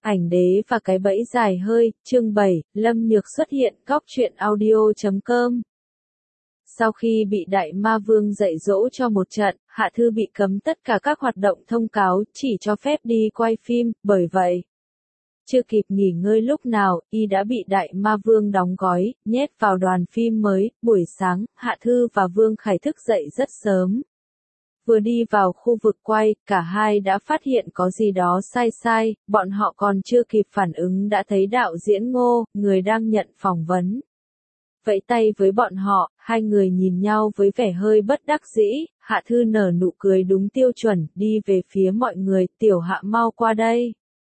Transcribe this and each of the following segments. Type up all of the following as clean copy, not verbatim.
Ảnh đế và cái bẫy dài hơi, chương 7, Lâm Nhược xuất hiện, góc truyện audio.com. Sau khi bị Đại Ma Vương dạy dỗ cho một trận, Hạ Thư bị cấm tất cả các hoạt động thông cáo, chỉ cho phép đi quay phim, bởi vậy, chưa kịp nghỉ ngơi lúc nào, y đã bị Đại Ma Vương đóng gói, nhét vào đoàn phim mới. Buổi sáng, Hạ Thư và Vương Khải thức dậy rất sớm. Vừa đi vào khu vực quay, cả hai đã phát hiện có gì đó sai, bọn họ còn chưa kịp phản ứng đã thấy đạo diễn Ngô, người đang nhận phỏng vấn. Vẫy tay với bọn họ, hai người nhìn nhau với vẻ hơi bất đắc dĩ, Hạ Thư nở nụ cười đúng tiêu chuẩn, đi về phía mọi người, Tiểu Hạ mau qua đây.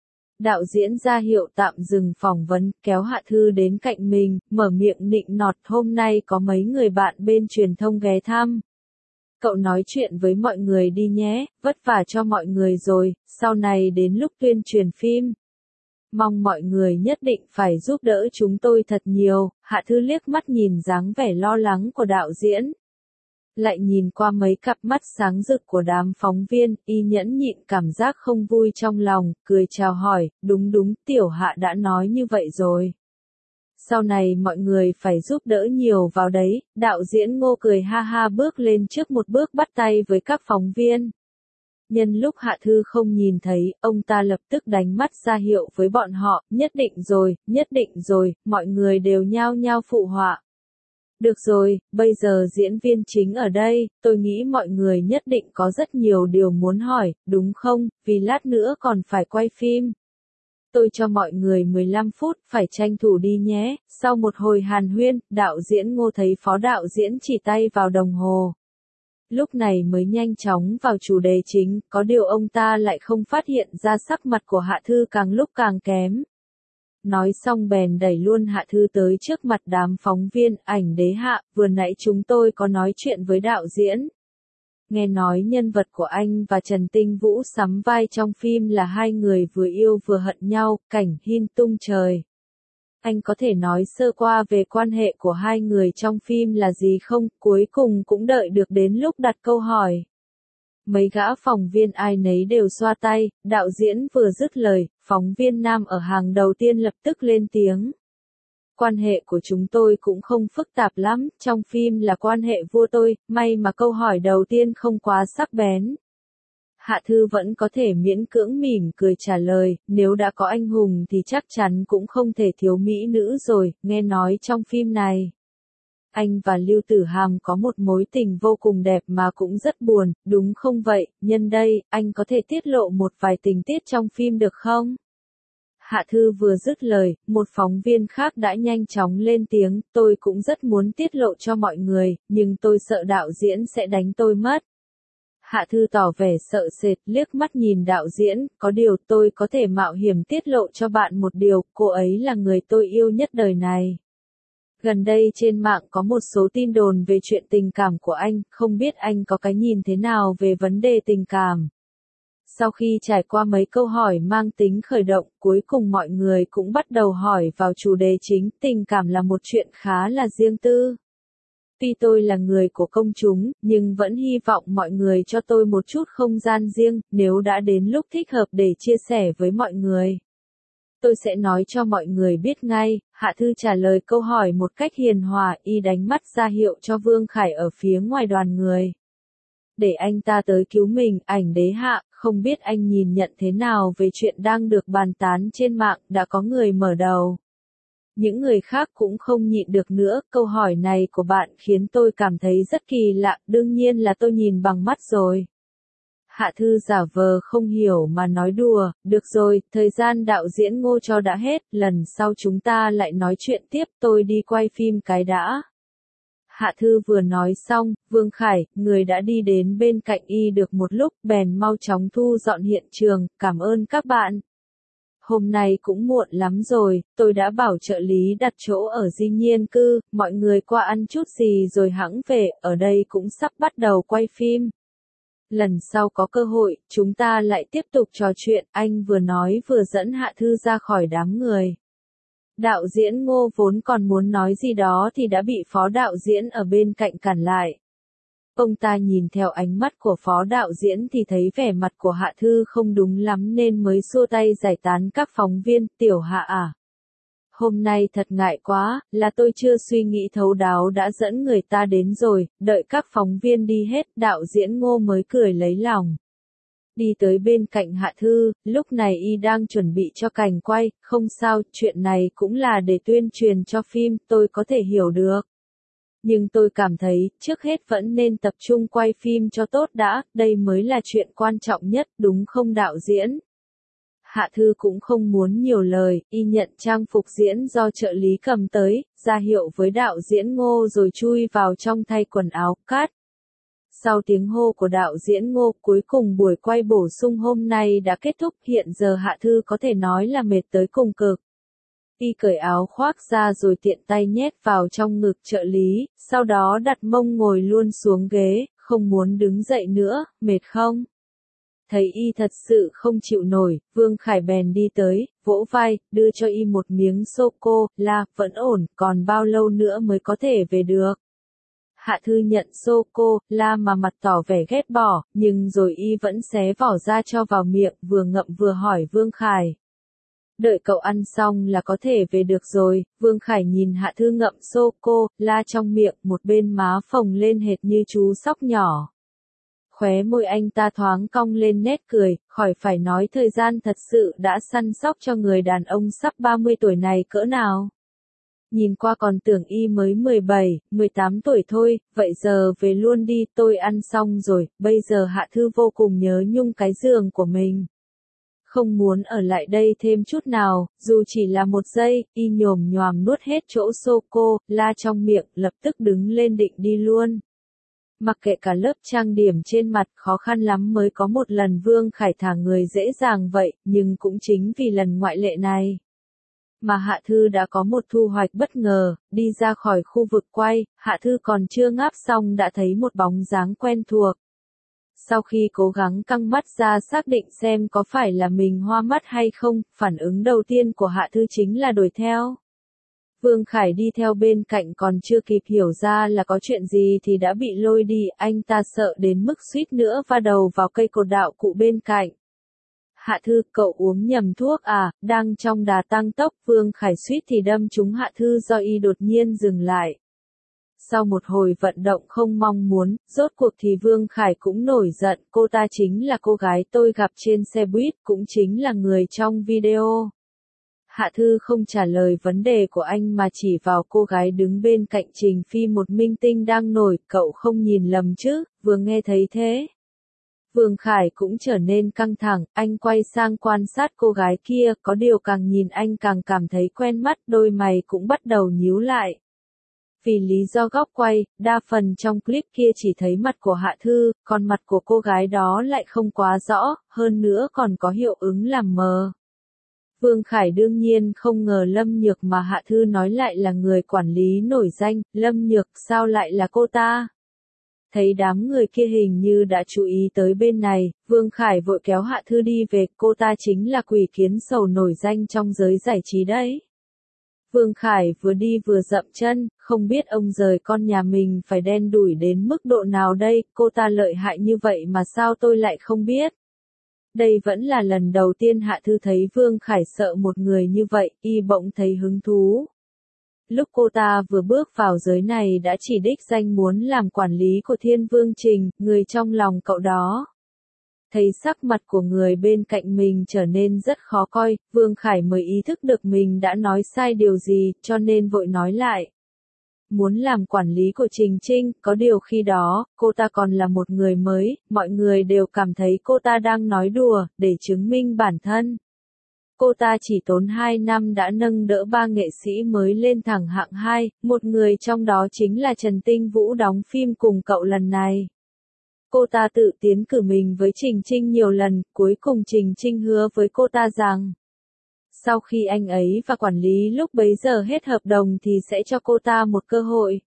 Đạo diễn ra hiệu tạm dừng phỏng vấn, kéo Hạ Thư đến cạnh mình, mở miệng nịnh nọt, hôm nay có mấy người bạn bên truyền thông ghé thăm. Cậu nói chuyện với mọi người đi nhé, vất vả cho mọi người rồi, sau này đến lúc tuyên truyền phim. Mong mọi người nhất định phải giúp đỡ chúng tôi thật nhiều. Hạ Thư liếc mắt nhìn dáng vẻ lo lắng của đạo diễn. Lại nhìn qua mấy cặp mắt sáng rực của đám phóng viên, y nhẫn nhịn cảm giác không vui trong lòng, cười chào hỏi, đúng, Tiểu Hạ đã nói như vậy rồi. Sau này mọi người phải giúp đỡ nhiều vào đấy, đạo diễn Ngô cười ha ha bước lên trước một bước bắt tay với các phóng viên. Nhân lúc Hạ Thư không nhìn thấy, ông ta lập tức đánh mắt ra hiệu với bọn họ, nhất định rồi, mọi người đều nhao nhao phụ họa. Được rồi, bây giờ diễn viên chính ở đây, tôi nghĩ mọi người nhất định có rất nhiều điều muốn hỏi, đúng không, vì lát nữa còn phải quay phim. Tôi cho mọi người 15 phút, phải tranh thủ đi nhé. Sau một hồi hàn huyên, đạo diễn Ngô thấy phó đạo diễn chỉ tay vào đồng hồ. Lúc này mới nhanh chóng vào chủ đề chính, có điều ông ta lại không phát hiện ra sắc mặt của Hạ Thư càng lúc càng kém. Nói xong bèn đẩy luôn Hạ Thư tới trước mặt đám phóng viên, Ảnh Đế Hạ, vừa nãy chúng tôi có nói chuyện với đạo diễn. Nghe nói nhân vật của anh và Trần Tinh Vũ sắm vai trong phim là hai người vừa yêu vừa hận nhau, cảnh hin tung trời. Anh có thể nói sơ qua về quan hệ của hai người trong phim là gì không? Cuối cùng cũng đợi được đến lúc đặt câu hỏi. Mấy gã phóng viên ai nấy đều xoa tay, đạo diễn vừa dứt lời, phóng viên nam ở hàng đầu tiên lập tức lên tiếng. Quan hệ của chúng tôi cũng không phức tạp lắm, trong phim là quan hệ vua tôi, may mà câu hỏi đầu tiên không quá sắc bén. Hạ Thư vẫn có thể miễn cưỡng mỉm cười trả lời, nếu đã có anh hùng thì chắc chắn cũng không thể thiếu mỹ nữ rồi, nghe nói trong phim này. Anh và Lưu Tử Hàm có một mối tình vô cùng đẹp mà cũng rất buồn, đúng không vậy? Nhân đây, anh có thể tiết lộ một vài tình tiết trong phim được không? Hạ Thư vừa dứt lời, một phóng viên khác đã nhanh chóng lên tiếng, tôi cũng rất muốn tiết lộ cho mọi người, nhưng tôi sợ đạo diễn sẽ đánh tôi mất. Hạ Thư tỏ vẻ sợ sệt, liếc mắt nhìn đạo diễn, có điều tôi có thể mạo hiểm tiết lộ cho bạn một điều, cô ấy là người tôi yêu nhất đời này. Gần đây trên mạng có một số tin đồn về chuyện tình cảm của anh, không biết anh có cái nhìn thế nào về vấn đề tình cảm. Sau khi trải qua mấy câu hỏi mang tính khởi động, cuối cùng mọi người cũng bắt đầu hỏi vào chủ đề chính, tình cảm là một chuyện khá là riêng tư. Tuy tôi là người của công chúng, nhưng vẫn hy vọng mọi người cho tôi một chút không gian riêng, nếu đã đến lúc thích hợp để chia sẻ với mọi người. Tôi sẽ nói cho mọi người biết ngay. Hạ Thư trả lời câu hỏi một cách hiền hòa, y đánh mắt ra hiệu cho Vương Khải ở phía ngoài đoàn người. Để anh ta tới cứu mình, Ảnh Đế Hạ, không biết anh nhìn nhận thế nào về chuyện đang được bàn tán trên mạng, đã có người mở đầu. Những người khác cũng không nhịn được nữa, câu hỏi này của bạn khiến tôi cảm thấy rất kỳ lạ, đương nhiên là tôi nhìn bằng mắt rồi. Hạ Thư giả vờ không hiểu mà nói đùa, được rồi, thời gian đạo diễn Ngô cho đã hết, lần sau chúng ta lại nói chuyện tiếp, tôi đi quay phim cái đã. Hạ Thư vừa nói xong, Vương Khải, người đã đi đến bên cạnh y được một lúc, bèn mau chóng thu dọn hiện trường, cảm ơn các bạn. Hôm nay cũng muộn lắm rồi, tôi đã bảo trợ lý đặt chỗ ở Di Nhiên Cư, mọi người qua ăn chút gì rồi hẵng về, ở đây cũng sắp bắt đầu quay phim. Lần sau có cơ hội, chúng ta lại tiếp tục trò chuyện, anh vừa nói vừa dẫn Hạ Thư ra khỏi đám người. Đạo diễn Ngô vốn còn muốn nói gì đó thì đã bị phó đạo diễn ở bên cạnh cản lại. Ông ta nhìn theo ánh mắt của phó đạo diễn thì thấy vẻ mặt của Hạ Thư không đúng lắm nên mới xua tay giải tán các phóng viên. Tiểu Hạ à? Hôm nay thật ngại quá, là tôi chưa suy nghĩ thấu đáo đã dẫn người ta đến rồi, đợi các phóng viên đi hết, đạo diễn Ngô mới cười lấy lòng. Đi tới bên cạnh Hạ Thư, lúc này y đang chuẩn bị cho cảnh quay, không sao, chuyện này cũng là để tuyên truyền cho phim, tôi có thể hiểu được. Nhưng tôi cảm thấy, trước hết vẫn nên tập trung quay phim cho tốt đã, đây mới là chuyện quan trọng nhất, đúng không đạo diễn? Hạ Thư cũng không muốn nhiều lời, y nhận trang phục diễn do trợ lý cầm tới, ra hiệu với đạo diễn Ngô rồi chui vào trong thay quần áo, cắt. Sau tiếng hô của đạo diễn Ngô, cuối cùng buổi quay bổ sung hôm nay đã kết thúc, hiện giờ Hạ Thư có thể nói là mệt tới cùng cực. Y cởi áo khoác ra rồi tiện tay nhét vào trong ngực trợ lý, sau đó đặt mông ngồi luôn xuống ghế, không muốn đứng dậy nữa, mệt không? Thấy y thật sự không chịu nổi, Vương Khải bèn đi tới, vỗ vai, đưa cho y một miếng sô-cô-la, vẫn ổn, còn bao lâu nữa mới có thể về được. Hạ Thư nhận sô-cô-la mà mặt tỏ vẻ ghét bỏ, nhưng rồi y vẫn xé vỏ ra cho vào miệng, vừa ngậm vừa hỏi Vương Khải. Đợi cậu ăn xong là có thể về được rồi. Vương Khải nhìn Hạ Thư ngậm sô-cô-la trong miệng, một bên má phồng lên hệt như chú sóc nhỏ. Khóe môi anh ta thoáng cong lên nét cười, khỏi phải nói thời gian thật sự đã săn sóc cho người đàn ông sắp 30 tuổi này cỡ nào. Nhìn qua còn tưởng y mới 17, 18 tuổi thôi, vậy giờ về luôn đi, tôi ăn xong rồi, bây giờ Hạ Thư vô cùng nhớ nhung cái giường của mình. Không muốn ở lại đây thêm chút nào, dù chỉ là một giây, y nhồm nhoàm nuốt hết chỗ sô-cô-la trong miệng, lập tức đứng lên định đi luôn. Mặc kệ cả lớp trang điểm trên mặt, khó khăn lắm mới có một lần Vương Khải thả người dễ dàng vậy, nhưng cũng chính vì lần ngoại lệ này mà Hạ Thư đã có một thu hoạch bất ngờ. Đi ra khỏi khu vực quay, Hạ Thư còn chưa ngáp xong đã thấy một bóng dáng quen thuộc. Sau khi cố gắng căng mắt ra xác định xem có phải là mình hoa mắt hay không, phản ứng đầu tiên của Hạ Thư chính là đuổi theo. Vương Khải đi theo bên cạnh còn chưa kịp hiểu ra là có chuyện gì thì đã bị lôi đi, anh ta sợ đến mức suýt nữa va đầu vào cây cột đạo cụ bên cạnh. Hạ Thư, cậu uống nhầm thuốc à? Đang trong đà tăng tốc, Vương Khải suýt thì đâm trúng Hạ Thư do y đột nhiên dừng lại. Sau một hồi vận động không mong muốn, rốt cuộc thì Vương Khải cũng nổi giận, cô ta chính là cô gái tôi gặp trên xe buýt, cũng chính là người trong video. Hạ Thư không trả lời vấn đề của anh mà chỉ vào cô gái đứng bên cạnh Trình Phi, một minh tinh đang nổi, cậu không nhìn lầm chứ, vừa nghe thấy thế. Vương Khải cũng trở nên căng thẳng, anh quay sang quan sát cô gái kia, có điều càng nhìn anh càng cảm thấy quen mắt, đôi mày cũng bắt đầu nhíu lại. Vì lý do góc quay, đa phần trong clip kia chỉ thấy mặt của Hạ Thư, còn mặt của cô gái đó lại không quá rõ, hơn nữa còn có hiệu ứng làm mờ. Vương Khải đương nhiên không ngờ Lâm Nhược mà Hạ Thư nói lại là người quản lý nổi danh, Lâm Nhược sao lại là cô ta? Thấy đám người kia hình như đã chú ý tới bên này, Vương Khải vội kéo Hạ Thư đi về, cô ta chính là quỷ kiến sầu nổi danh trong giới giải trí đấy. Vương Khải vừa đi vừa dậm chân, không biết ông giời con nhà mình phải đen đủi đến mức độ nào đây, cô ta lợi hại như vậy mà sao tôi lại không biết. Đây vẫn là lần đầu tiên Hạ Thư thấy Vương Khải sợ một người như vậy, y bỗng thấy hứng thú. Lúc cô ta vừa bước vào giới này đã chỉ đích danh muốn làm quản lý của Thiên Vương Trình, người trong lòng cậu đó. Thấy sắc mặt của người bên cạnh mình trở nên rất khó coi, Vương Khải mới ý thức được mình đã nói sai điều gì, cho nên vội nói lại. Muốn làm quản lý của Trình Trinh, có điều khi đó, cô ta còn là một người mới, mọi người đều cảm thấy cô ta đang nói đùa, để chứng minh bản thân. Cô ta chỉ tốn 2 năm đã nâng đỡ 3 nghệ sĩ mới lên thẳng hạng 2, một người trong đó chính là Trần Tinh Vũ đóng phim cùng cậu lần này. Cô ta tự tiến cử mình với Trình Trinh nhiều lần, cuối cùng Trình Trinh hứa với cô ta rằng sau khi anh ấy và quản lý lúc bấy giờ hết hợp đồng thì sẽ cho cô ta một cơ hội.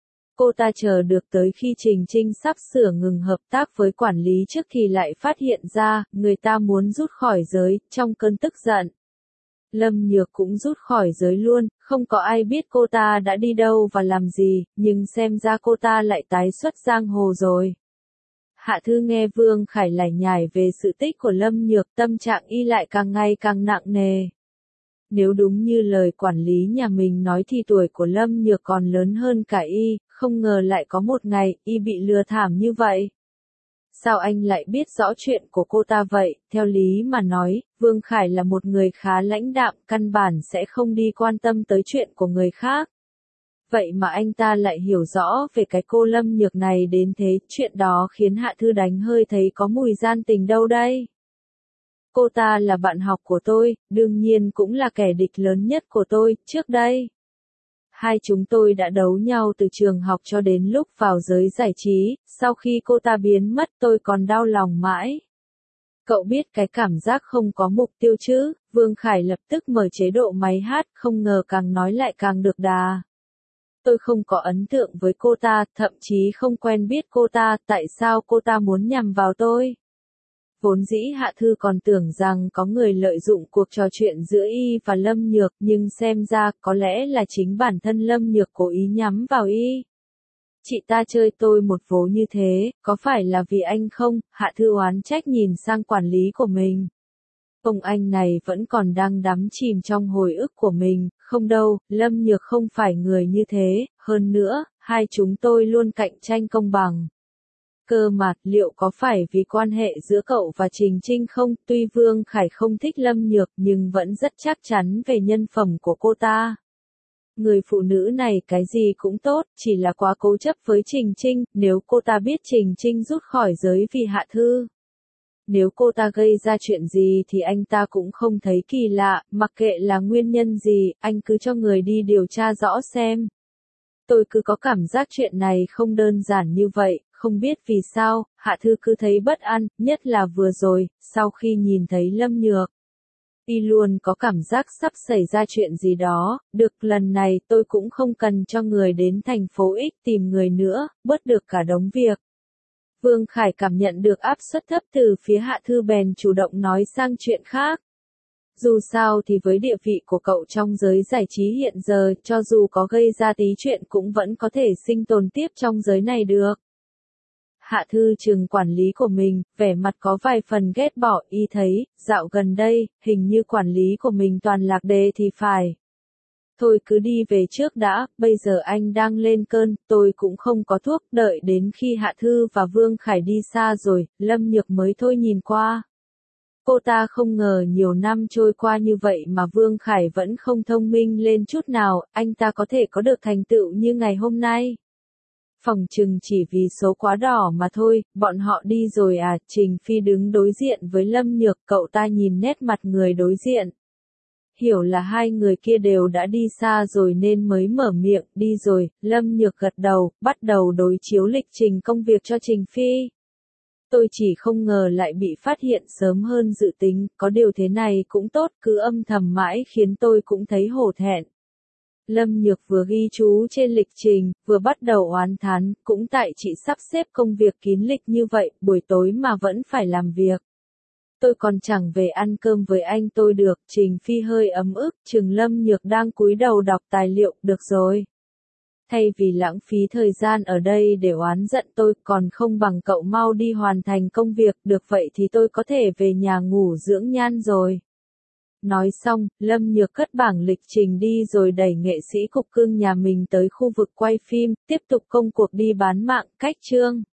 Cô ta chờ được tới khi Trình Trinh sắp sửa ngừng hợp tác với quản lý trước thì lại phát hiện ra, người ta muốn rút khỏi giới, trong cơn tức giận. Lâm Nhược cũng rút khỏi giới luôn, không có ai biết cô ta đã đi đâu và làm gì, nhưng xem ra cô ta lại tái xuất giang hồ rồi. Hạ Thư nghe Vương Khải lải nhải về sự tích của Lâm Nhược, tâm trạng y lại càng ngày càng nặng nề. Nếu đúng như lời quản lý nhà mình nói thì tuổi của Lâm Nhược còn lớn hơn cả y, không ngờ lại có một ngày, y bị lừa thảm như vậy. Sao anh lại biết rõ chuyện của cô ta vậy? Theo lý mà nói, Vương Khải là một người khá lãnh đạm, căn bản sẽ không đi quan tâm tới chuyện của người khác. Vậy mà anh ta lại hiểu rõ về cái cô Lâm Nhược này đến thế, chuyện đó khiến Hạ Thư đánh hơi thấy có mùi gian tình đâu đây. Cô ta là bạn học của tôi, đương nhiên cũng là kẻ địch lớn nhất của tôi, trước đây. Hai chúng tôi đã đấu nhau từ trường học cho đến lúc vào giới giải trí, sau khi cô ta biến mất tôi còn đau lòng mãi. Cậu biết cái cảm giác không có mục tiêu chứ? Vương Khải lập tức mở chế độ máy hát, không ngờ càng nói lại càng được đà. Tôi không có ấn tượng với cô ta, thậm chí không quen biết cô ta, tại sao cô ta muốn nhằm vào tôi? Vốn dĩ Hạ Thư còn tưởng rằng có người lợi dụng cuộc trò chuyện giữa y và Lâm Nhược, nhưng xem ra có lẽ là chính bản thân Lâm Nhược cố ý nhắm vào y. Chị ta chơi tôi một vố như thế, có phải là vì anh không? Hạ Thư oán trách nhìn sang quản lý của mình. Ông anh này vẫn còn đang đắm chìm trong hồi ức của mình, không đâu, Lâm Nhược không phải người như thế, hơn nữa, hai chúng tôi luôn cạnh tranh công bằng. Cơ mà, liệu có phải vì quan hệ giữa cậu và Trình Trinh không? Tuy Vương Khải không thích Lâm Nhược nhưng vẫn rất chắc chắn về nhân phẩm của cô ta. Người phụ nữ này cái gì cũng tốt, chỉ là quá cố chấp với Trình Trinh, nếu cô ta biết Trình Trinh rút khỏi giới vì Hạ Thư. Nếu cô ta gây ra chuyện gì thì anh ta cũng không thấy kỳ lạ, mặc kệ là nguyên nhân gì, anh cứ cho người đi điều tra rõ xem. Tôi cứ có cảm giác chuyện này không đơn giản như vậy, không biết vì sao, Hạ Thư cứ thấy bất an, nhất là vừa rồi, sau khi nhìn thấy Lâm Nhược. Y luôn có cảm giác sắp xảy ra chuyện gì đó, được lần này tôi cũng không cần cho người đến thành phố X tìm người nữa, bớt được cả đống việc. Vương Khải cảm nhận được áp suất thấp từ phía Hạ Thư bèn chủ động nói sang chuyện khác. Dù sao thì với địa vị của cậu trong giới giải trí hiện giờ, cho dù có gây ra tí chuyện cũng vẫn có thể sinh tồn tiếp trong giới này được. Hạ Thư trừng quản lý của mình, vẻ mặt có vài phần ghét bỏ, y thấy, dạo gần đây, hình như quản lý của mình toàn lạc đề thì phải. Thôi cứ đi về trước đã, bây giờ anh đang lên cơn, tôi cũng không có thuốc, đợi đến khi Hạ Thư và Vương Khải đi xa rồi, Lâm Nhược mới thôi nhìn qua. Cô ta không ngờ nhiều năm trôi qua như vậy mà Vương Khải vẫn không thông minh lên chút nào, anh ta có thể có được thành tựu như ngày hôm nay. Phòng trừng chỉ vì số quá đỏ mà thôi, bọn họ đi rồi à? Trình Phi đứng đối diện với Lâm Nhược, cậu ta nhìn nét mặt người đối diện. Hiểu là hai người kia đều đã đi xa rồi nên mới mở miệng, đi rồi, Lâm Nhược gật đầu, bắt đầu đối chiếu lịch trình công việc cho Trình Phi. Tôi chỉ không ngờ lại bị phát hiện sớm hơn dự tính, có điều thế này cũng tốt, cứ âm thầm mãi khiến tôi cũng thấy hổ thẹn. Lâm Nhược vừa ghi chú trên lịch trình, vừa bắt đầu oán thán, cũng tại chị sắp xếp công việc kín lịch như vậy, buổi tối mà vẫn phải làm việc. Tôi còn chẳng về ăn cơm với anh tôi được, Trình Phi hơi ấm ức, chừng Lâm Nhược đang cúi đầu đọc tài liệu, được rồi. Thay vì lãng phí thời gian ở đây để oán giận tôi, còn không bằng cậu mau đi hoàn thành công việc, được vậy thì tôi có thể về nhà ngủ dưỡng nhan rồi. Nói xong, Lâm Nhược cất bảng lịch trình đi rồi đẩy nghệ sĩ cục cưng nhà mình tới khu vực quay phim, tiếp tục công cuộc đi bán mạng, cách chương.